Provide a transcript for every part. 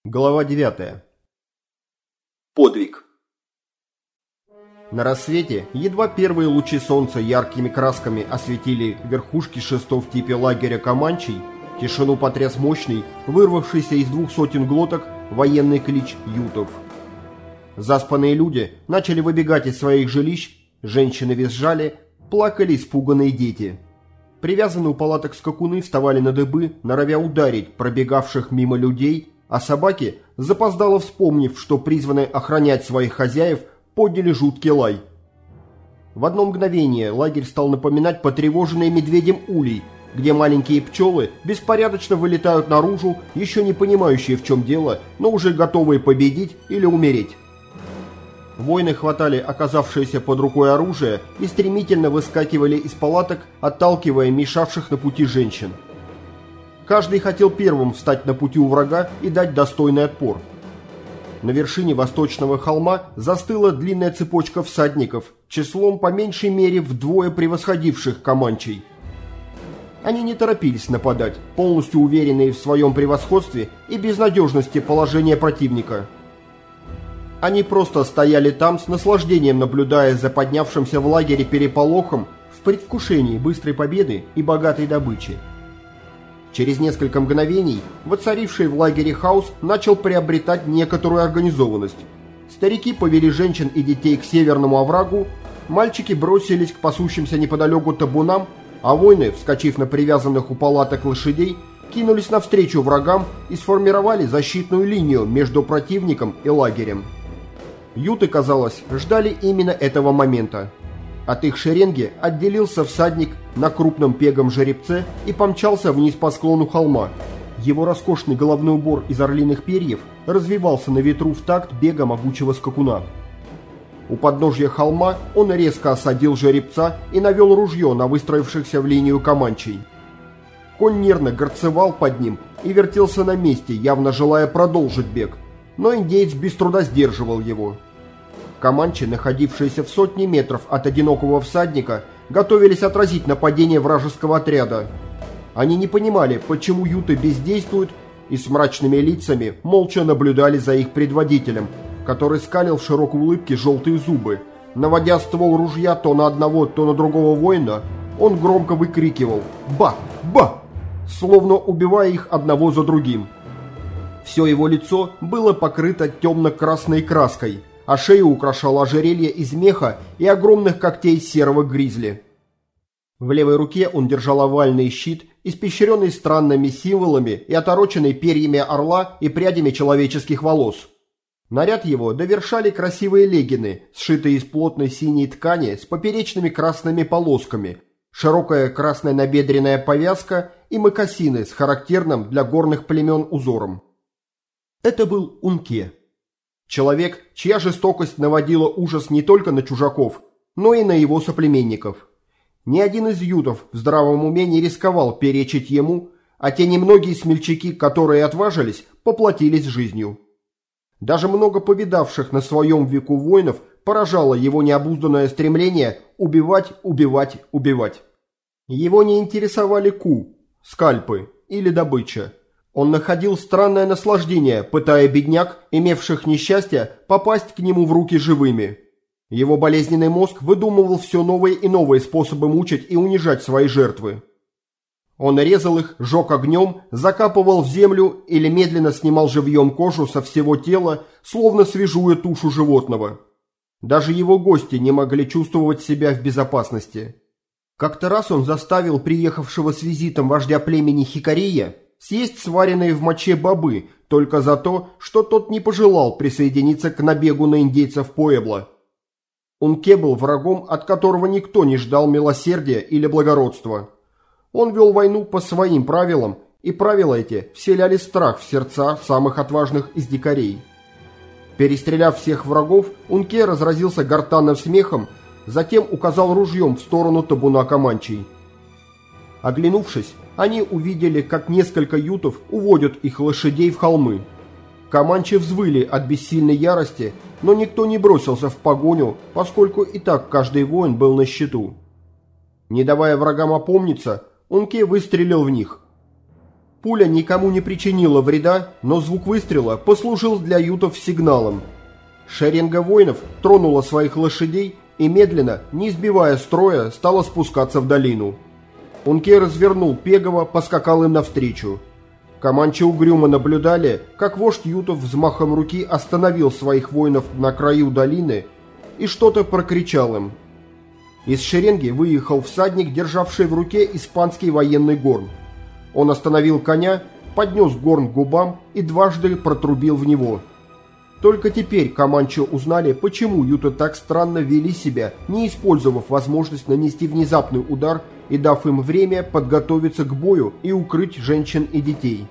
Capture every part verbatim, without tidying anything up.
Глава девятая. Подвиг. На рассвете едва первые лучи солнца яркими красками осветили верхушки шестов в типе лагеря Команчей, тишину потряс мощный, вырвавшийся из двух сотен глоток военный клич ютов. Заспанные люди начали выбегать из своих жилищ, женщины визжали, плакали испуганные дети. Привязанные у палаток скакуны вставали на дыбы, норовя ударить пробегавших мимо людей, а собаки, запоздало вспомнив, что призваны охранять своих хозяев, подняли жуткий лай. В одно мгновение лагерь стал напоминать потревоженный медведем улей, где маленькие пчелы беспорядочно вылетают наружу, еще не понимающие в чем дело, но уже готовые победить или умереть. Воины хватали оказавшееся под рукой оружие и стремительно выскакивали из палаток, отталкивая мешавших на пути женщин. Каждый хотел первым встать на пути у врага и дать достойный отпор. На вершине восточного холма застыла длинная цепочка всадников, числом по меньшей мере вдвое превосходивших команчей. Они не торопились нападать, полностью уверенные в своем превосходстве и безнадежности положения противника. Они просто стояли там с наслаждением, наблюдая за поднявшимся в лагере переполохом в предвкушении быстрой победы и богатой добычи. Через несколько мгновений воцаривший в лагере хаос начал приобретать некоторую организованность. Старики повели женщин и детей к северному оврагу, мальчики бросились к пасущимся неподалеку табунам, а воины, вскочив на привязанных у палаток лошадей, кинулись навстречу врагам и сформировали защитную линию между противником и лагерем. Юты, казалось, ждали именно этого момента. От их шеренги отделился всадник на крупном пегом жеребце и помчался вниз по склону холма. Его роскошный головной убор из орлиных перьев развивался на ветру в такт бега могучего скакуна. У подножья холма он резко осадил жеребца и навел ружье на выстроившихся в линию команчей. Конь нервно горцевал под ним и вертелся на месте, явно желая продолжить бег, но индеец без труда сдерживал его. Команчи, находившиеся в сотне метров от одинокого всадника, готовились отразить нападение вражеского отряда. Они не понимали, почему юты бездействуют, и с мрачными лицами молча наблюдали за их предводителем, который скалил в широкой улыбке желтые зубы. Наводя ствол ружья то на одного, то на другого воина, он громко выкрикивал «Ба! Ба!», словно убивая их одного за другим. Все его лицо было покрыто темно-красной краской, а шею украшало ожерелье из меха и огромных когтей серого гризли. В левой руке он держал овальный щит, испещренный странными символами и отороченный перьями орла и прядями человеческих волос. Наряд его довершали красивые леггины, сшитые из плотной синей ткани с поперечными красными полосками, широкая красная набедренная повязка и мокасины с характерным для горных племен узором. Это был Унке. Человек, чья жестокость наводила ужас не только на чужаков, но и на его соплеменников. Ни один из ютов в здравом уме не рисковал перечить ему, а те немногие смельчаки, которые отважились, поплатились жизнью. Даже много повидавших на своем веку воинов поражало его необузданное стремление убивать, убивать, убивать. Его не интересовали ку, скальпы или добыча. Он находил странное наслаждение, пытая бедняк, имевших несчастье, попасть к нему в руки живыми. Его болезненный мозг выдумывал все новые и новые способы мучить и унижать свои жертвы. Он резал их, жег огнем, закапывал в землю или медленно снимал живьем кожу со всего тела, словно свежую тушу животного. Даже его гости не могли чувствовать себя в безопасности. Как-то раз он заставил приехавшего с визитом вождя племени Хикария съесть сваренные в моче бобы только за то, что тот не пожелал присоединиться к набегу на индейцев Пуэбло. Унке был врагом, от которого никто не ждал милосердия или благородства. Он вел войну по своим правилам, и правила эти вселяли страх в сердца самых отважных из дикарей. Перестреляв всех врагов, Унке разразился гортанным смехом, затем указал ружьем в сторону табуна команчей. Оглянувшись, они увидели, как несколько ютов уводят их лошадей в холмы. Команчи взвыли от бессильной ярости, но никто не бросился в погоню, поскольку и так каждый воин был на счету. Не давая врагам опомниться, Унке выстрелил в них. Пуля никому не причинила вреда, но звук выстрела послужил для ютов сигналом. Шеренга воинов тронула своих лошадей и медленно, не сбивая строя, стала спускаться в долину. Унке развернул Пегова, поскакал им навстречу. Команчи угрюмо наблюдали, как вождь ютов взмахом руки остановил своих воинов на краю долины и что-то прокричал им. Из шеренги выехал всадник, державший в руке испанский военный горн. Он остановил коня, поднес горн к губам и дважды протрубил в него. Только теперь команчи узнали, почему юты так странно вели себя, не использовав возможность нанести внезапный удар и дав им время подготовиться к бою и укрыть женщин и детей.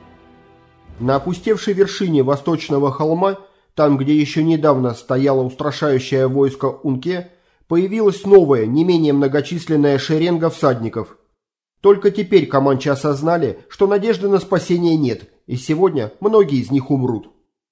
На опустевшей вершине восточного холма, там, где еще недавно стояло устрашающее войско Унке, появилась новая, не менее многочисленная шеренга всадников. Только теперь команчи осознали, что надежды на спасение нет, и сегодня многие из них умрут.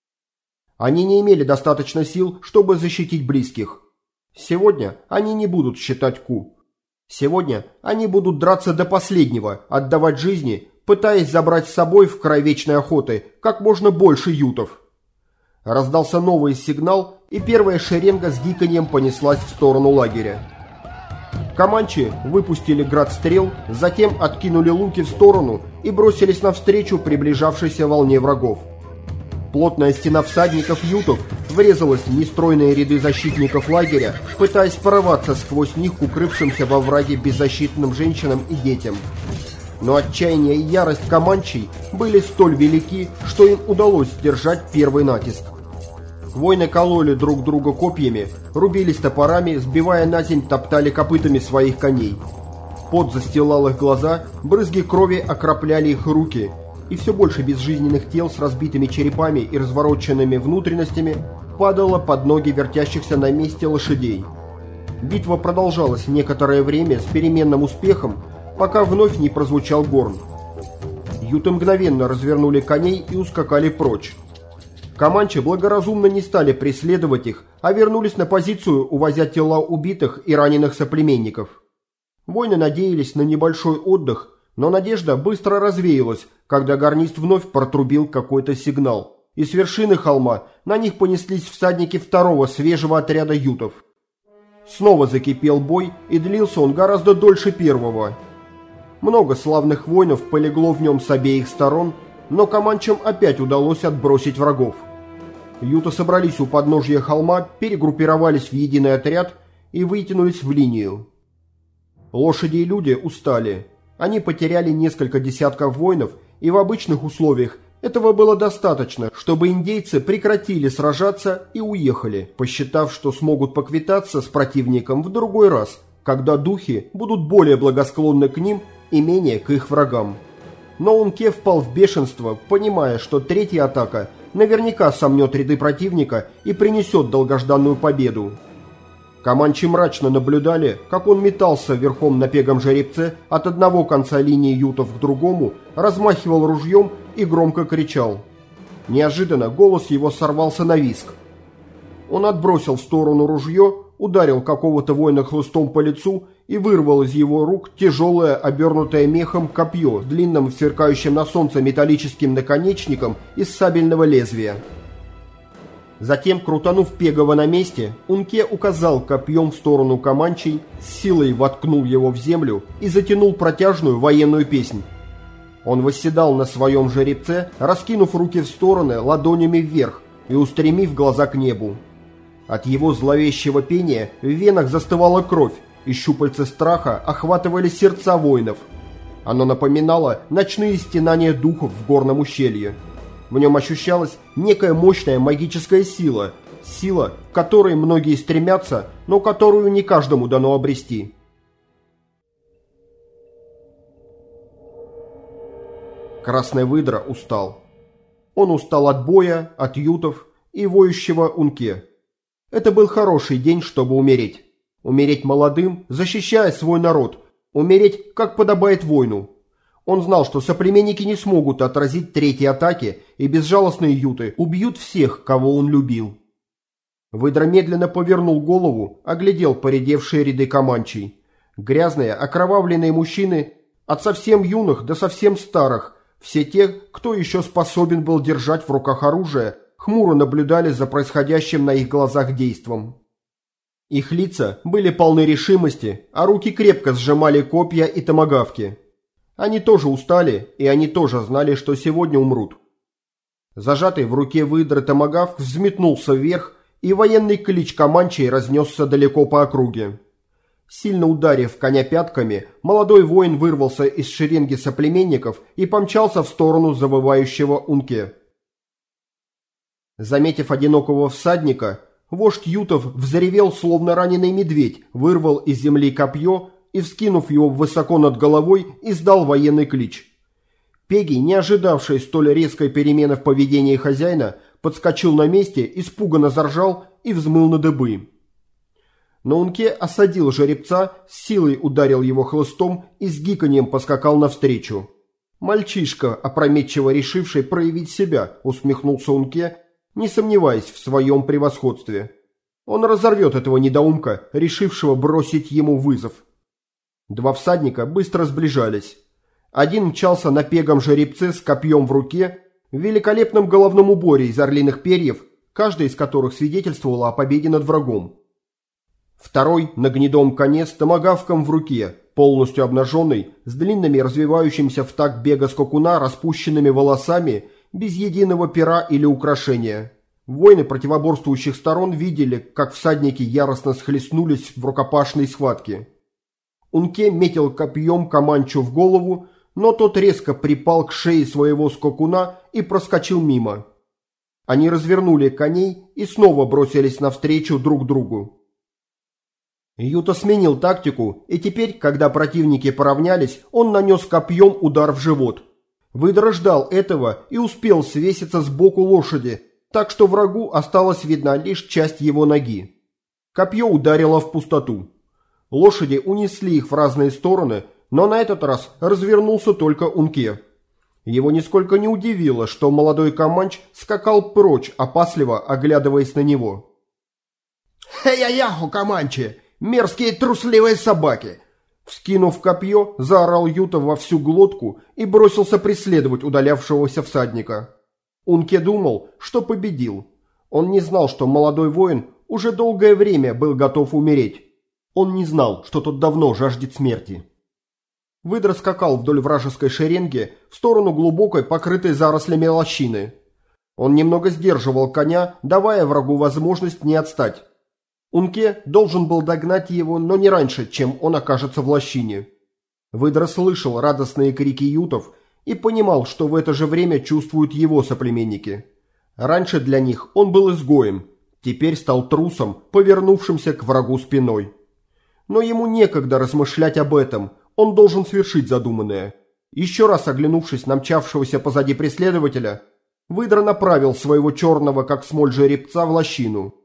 Они не имели достаточно сил, чтобы защитить близких. Сегодня они не будут считать ку. Сегодня они будут драться до последнего, отдавать жизни, пытаясь забрать с собой в край вечной охоты как можно больше ютов. Раздался новый сигнал, и первая шеренга с гиканьем понеслась в сторону лагеря. Команчи выпустили град стрел, затем откинули луки в сторону и бросились навстречу приближавшейся волне врагов. Плотная стена всадников ютов врезалась в нестройные ряды защитников лагеря, пытаясь прорваться сквозь них к укрывшимся во враге беззащитным женщинам и детям. Но отчаяние и ярость команчей были столь велики, что им удалось сдержать первый натиск. Воины кололи друг друга копьями, рубились топорами, сбивая на земь, топтали копытами своих коней. Пот застилал их глаза, брызги крови окропляли их руки, и все больше безжизненных тел с разбитыми черепами и развороченными внутренностями падало под ноги вертящихся на месте лошадей. Битва продолжалась некоторое время с переменным успехом, пока вновь не прозвучал горн. Юты мгновенно развернули коней и ускакали прочь. Команчи благоразумно не стали преследовать их, а вернулись на позицию, увозя тела убитых и раненых соплеменников. Воины надеялись на небольшой отдых, но надежда быстро развеялась, когда гарнист вновь протрубил какой-то сигнал, и с вершины холма на них понеслись всадники второго свежего отряда ютов. Снова закипел бой, и длился он гораздо дольше первого. Много славных воинов полегло в нем с обеих сторон, но команчам опять удалось отбросить врагов. Юты собрались у подножья холма, перегруппировались в единый отряд и вытянулись в линию. Лошади и люди устали. Они потеряли несколько десятков воинов, и в обычных условиях этого было достаточно, чтобы индейцы прекратили сражаться и уехали, посчитав, что смогут поквитаться с противником в другой раз, когда духи будут более благосклонны к ним и менее к их врагам. Но Унке впал в бешенство, понимая, что третья атака наверняка сомнет ряды противника и принесет долгожданную победу. Команчи мрачно наблюдали, как он метался верхом на пегом жеребце от одного конца линии ютов к другому, размахивал ружьем и громко кричал. Неожиданно голос его сорвался на визг. Он отбросил в сторону ружье, ударил какого-то воина хлыстом по лицу и вырвал из его рук тяжелое, обернутое мехом копье с длинным, сверкающим на солнце металлическим наконечником из сабельного лезвия. Затем, крутанув Пегова на месте, Унке указал копьем в сторону команчей, с силой воткнул его в землю и затянул протяжную военную песнь. Он восседал на своем жеребце, раскинув руки в стороны, ладонями вверх и устремив глаза к небу. От его зловещего пения в венах застывала кровь, и щупальца страха охватывали сердца воинов. Оно напоминало ночные стенания духов в горном ущелье. В нем ощущалась некая мощная магическая сила, сила, к которой многие стремятся, но которую не каждому дано обрести. Красная выдра устал. Он устал от боя, от ютов и воющего Унке. Это был хороший день, чтобы умереть. Умереть молодым, защищая свой народ. Умереть, как подобает воину. Он знал, что соплеменники не смогут отразить третьей атаки, и безжалостные юты убьют всех, кого он любил. Выдра медленно повернул голову, оглядел поредевшие ряды команчей. Грязные, окровавленные мужчины, от совсем юных до совсем старых, Все те, кто еще способен был держать в руках оружие, хмуро наблюдали за происходящим на их глазах действом. Их лица были полны решимости, а руки крепко сжимали копья и томагавки. Они тоже устали, и они тоже знали, что сегодня умрут. Зажатый в руке выдры томагавк взметнулся вверх, и военный клич Команчей разнесся далеко по округе. Сильно ударив коня пятками, молодой воин вырвался из шеренги соплеменников и помчался в сторону завывающего Унке. Заметив одинокого всадника, вождь ютов взревел, словно раненый медведь, вырвал из земли копье и, вскинув его высоко над головой, издал военный клич. Пеги, не ожидавший столь резкой перемены в поведении хозяина, подскочил на месте, испуганно заржал и взмыл на дыбы. Но Унке осадил жеребца, с силой ударил его хлыстом и с гиканьем поскакал навстречу. «Мальчишка, опрометчиво решивший проявить себя», — усмехнулся Унке, не сомневаясь в своем превосходстве. Он разорвет этого недоумка, решившего бросить ему вызов. Два всадника быстро сближались. Один мчался на пегом жеребце с копьем в руке, в великолепном головном уборе из орлиных перьев, каждый из которых свидетельствовал о победе над врагом. Второй на гнедом коне с томагавком в руке, полностью обнаженный, с длинными развивающимся в такт бега скакуна распущенными волосами, без единого пера или украшения. Воины противоборствующих сторон видели, как всадники яростно схлестнулись в рукопашной схватке. Унке метил копьем Команчу в голову, но тот резко припал к шее своего скакуна и проскочил мимо. Они развернули коней и снова бросились навстречу друг другу. Юта сменил тактику, и теперь, когда противники поравнялись, он нанес копьем удар в живот. Выдра ждал этого и успел свеситься сбоку лошади, так что врагу осталась видна лишь часть его ноги. Копье ударило в пустоту. Лошади унесли их в разные стороны, но на этот раз развернулся только Унке. Его нисколько не удивило, что молодой Команч скакал прочь, опасливо оглядываясь на него. «Хе-я-яху, Команчи! Мерзкие трусливые собаки!» Вскинув копье, заорал Юта во всю глотку и бросился преследовать удалявшегося всадника. Унке думал, что победил. Он не знал, что молодой воин уже долгое время был готов умереть. Он не знал, что тот давно жаждет смерти. Выдра скакал вдоль вражеской шеренги в сторону глубокой, покрытой зарослями лощины. Он немного сдерживал коня, давая врагу возможность не отстать. Унке должен был догнать его, но не раньше, чем он окажется в лощине. Выдра слышал радостные крики ютов и понимал, что в это же время чувствуют его соплеменники. Раньше для них он был изгоем, теперь стал трусом, повернувшимся к врагу спиной. Но ему некогда размышлять об этом, он должен свершить задуманное. Еще раз оглянувшись на мчавшегося позади преследователя, Выдра направил своего черного, как смоль, жеребца в лощину.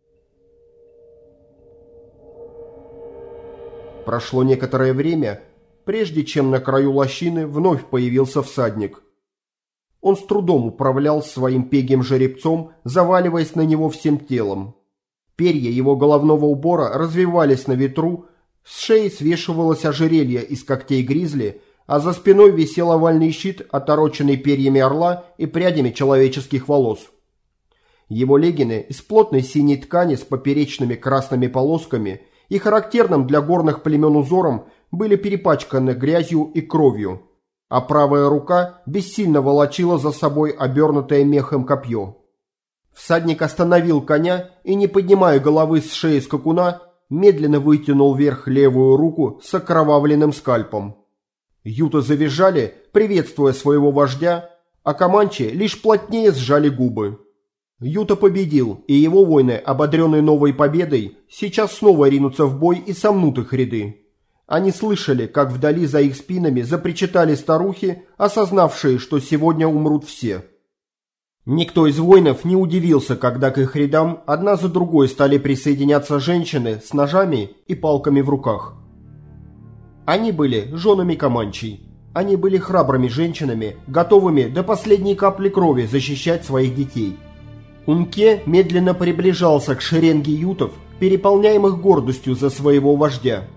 Прошло некоторое время, прежде чем на краю лощины вновь появился всадник. Он с трудом управлял своим пегим жеребцом, заваливаясь на него всем телом. Перья его головного убора развивались на ветру, с шеи свешивалось ожерелье из когтей гризли, а за спиной висел овальный щит, отороченный перьями орла и прядями человеческих волос. Его леггины из плотной синей ткани с поперечными красными полосками и характерным для горных племен узором были перепачканы грязью и кровью, а правая рука бессильно волочила за собой обернутое мехом копье. Всадник остановил коня и, не поднимая головы с шеи скакуна, медленно вытянул вверх левую руку с окровавленным скальпом. Юты завизжали, приветствуя своего вождя, а Команчи лишь плотнее сжали губы. Юта победил, и его воины, ободренные новой победой, сейчас снова ринутся в бой и сомнут их ряды. Они слышали, как вдали за их спинами запричитали старухи, осознавшие, что сегодня умрут все. Никто из воинов не удивился, когда к их рядам одна за другой стали присоединяться женщины с ножами и палками в руках. Они были женами Команчей. Они были храбрыми женщинами, готовыми до последней капли крови защищать своих детей. Унке медленно приближался к шеренге ютов, переполняемых гордостью за своего вождя.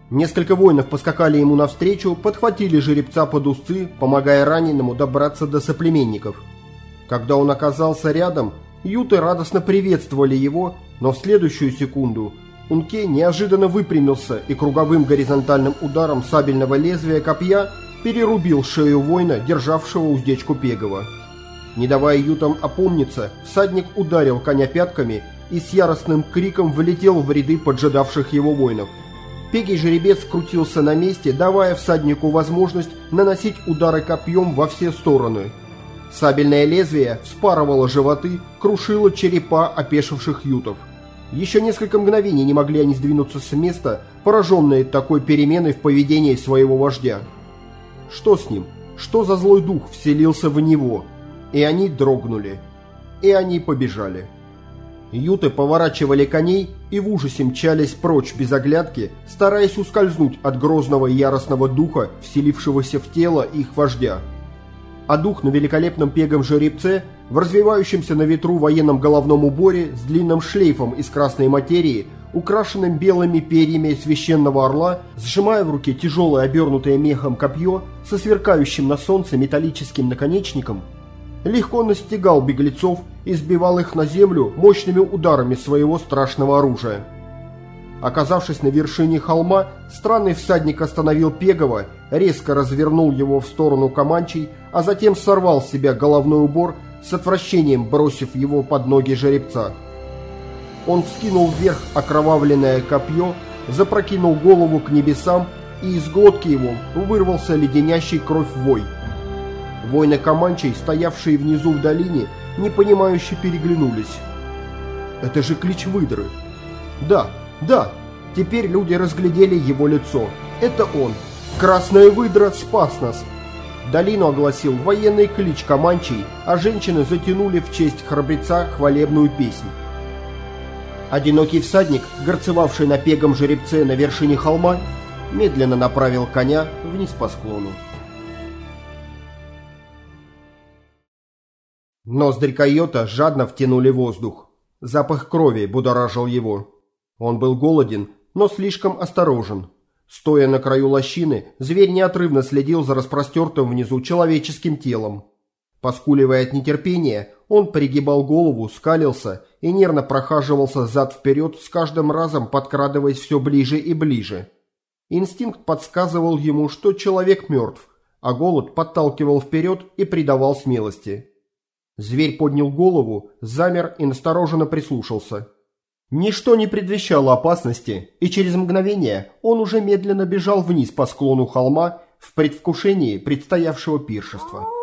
Несколько воинов поскакали ему навстречу, подхватили жеребца под узцы, помогая раненому добраться до соплеменников. Когда он оказался рядом, юты радостно приветствовали его, но в следующую секунду Унке неожиданно выпрямился и круговым горизонтальным ударом сабельного лезвия копья перерубил шею воина, державшего уздечку Пегова. Не давая ютам опомниться, всадник ударил коня пятками и с яростным криком влетел в ряды поджидавших его воинов. Пегий жеребец крутился на месте, давая всаднику возможность наносить удары копьем во все стороны. Сабельное лезвие вспарывало животы, крушило черепа опешивших ютов. Еще несколько мгновений не могли они сдвинуться с места, пораженные такой переменой в поведении своего вождя. Что с ним? Что за злой дух вселился в него? И они дрогнули. И они побежали. Юты поворачивали коней и в ужасе мчались прочь без оглядки, стараясь ускользнуть от грозного и яростного духа, вселившегося в тело их вождя. А дух на великолепном пегом жеребце, в развивающемся на ветру военном головном уборе с длинным шлейфом из красной материи, украшенным белыми перьями священного орла, сжимая в руке тяжелое обернутое мехом копье со сверкающим на солнце металлическим наконечником, легко настигал беглецов и сбивал их на землю мощными ударами своего страшного оружия. Оказавшись на вершине холма, странный всадник остановил Пегова, резко развернул его в сторону Команчей, а затем сорвал с себя головной убор, с отвращением бросив его под ноги жеребца. Он вскинул вверх окровавленное копье, запрокинул голову к небесам, и из глотки его вырвался леденящий кровь вой. Воины Команчей, стоявшие внизу в долине, непонимающе переглянулись. «Это же клич выдры!» «Да, да, теперь люди разглядели его лицо. Это он! Красная выдра спас нас!» Долину огласил военный клич Команчей, а женщины затянули в честь храбреца хвалебную песнь. Одинокий всадник, горцевавший на пегом жеребце на вершине холма, медленно направил коня вниз по склону. Ноздри койота жадно втянули воздух. Запах крови будоражил его. Он был голоден, но слишком осторожен. Стоя на краю лощины, зверь неотрывно следил за распростертым внизу человеческим телом. Поскуливая от нетерпения, он пригибал голову, скалился и нервно прохаживался зад-вперед, с каждым разом подкрадываясь все ближе и ближе. Инстинкт подсказывал ему, что человек мертв, а голод подталкивал вперед и придавал смелости. Зверь поднял голову, замер и настороженно прислушался. Ничто не предвещало опасности, и через мгновение он уже медленно бежал вниз по склону холма в предвкушении предстоявшего пиршества.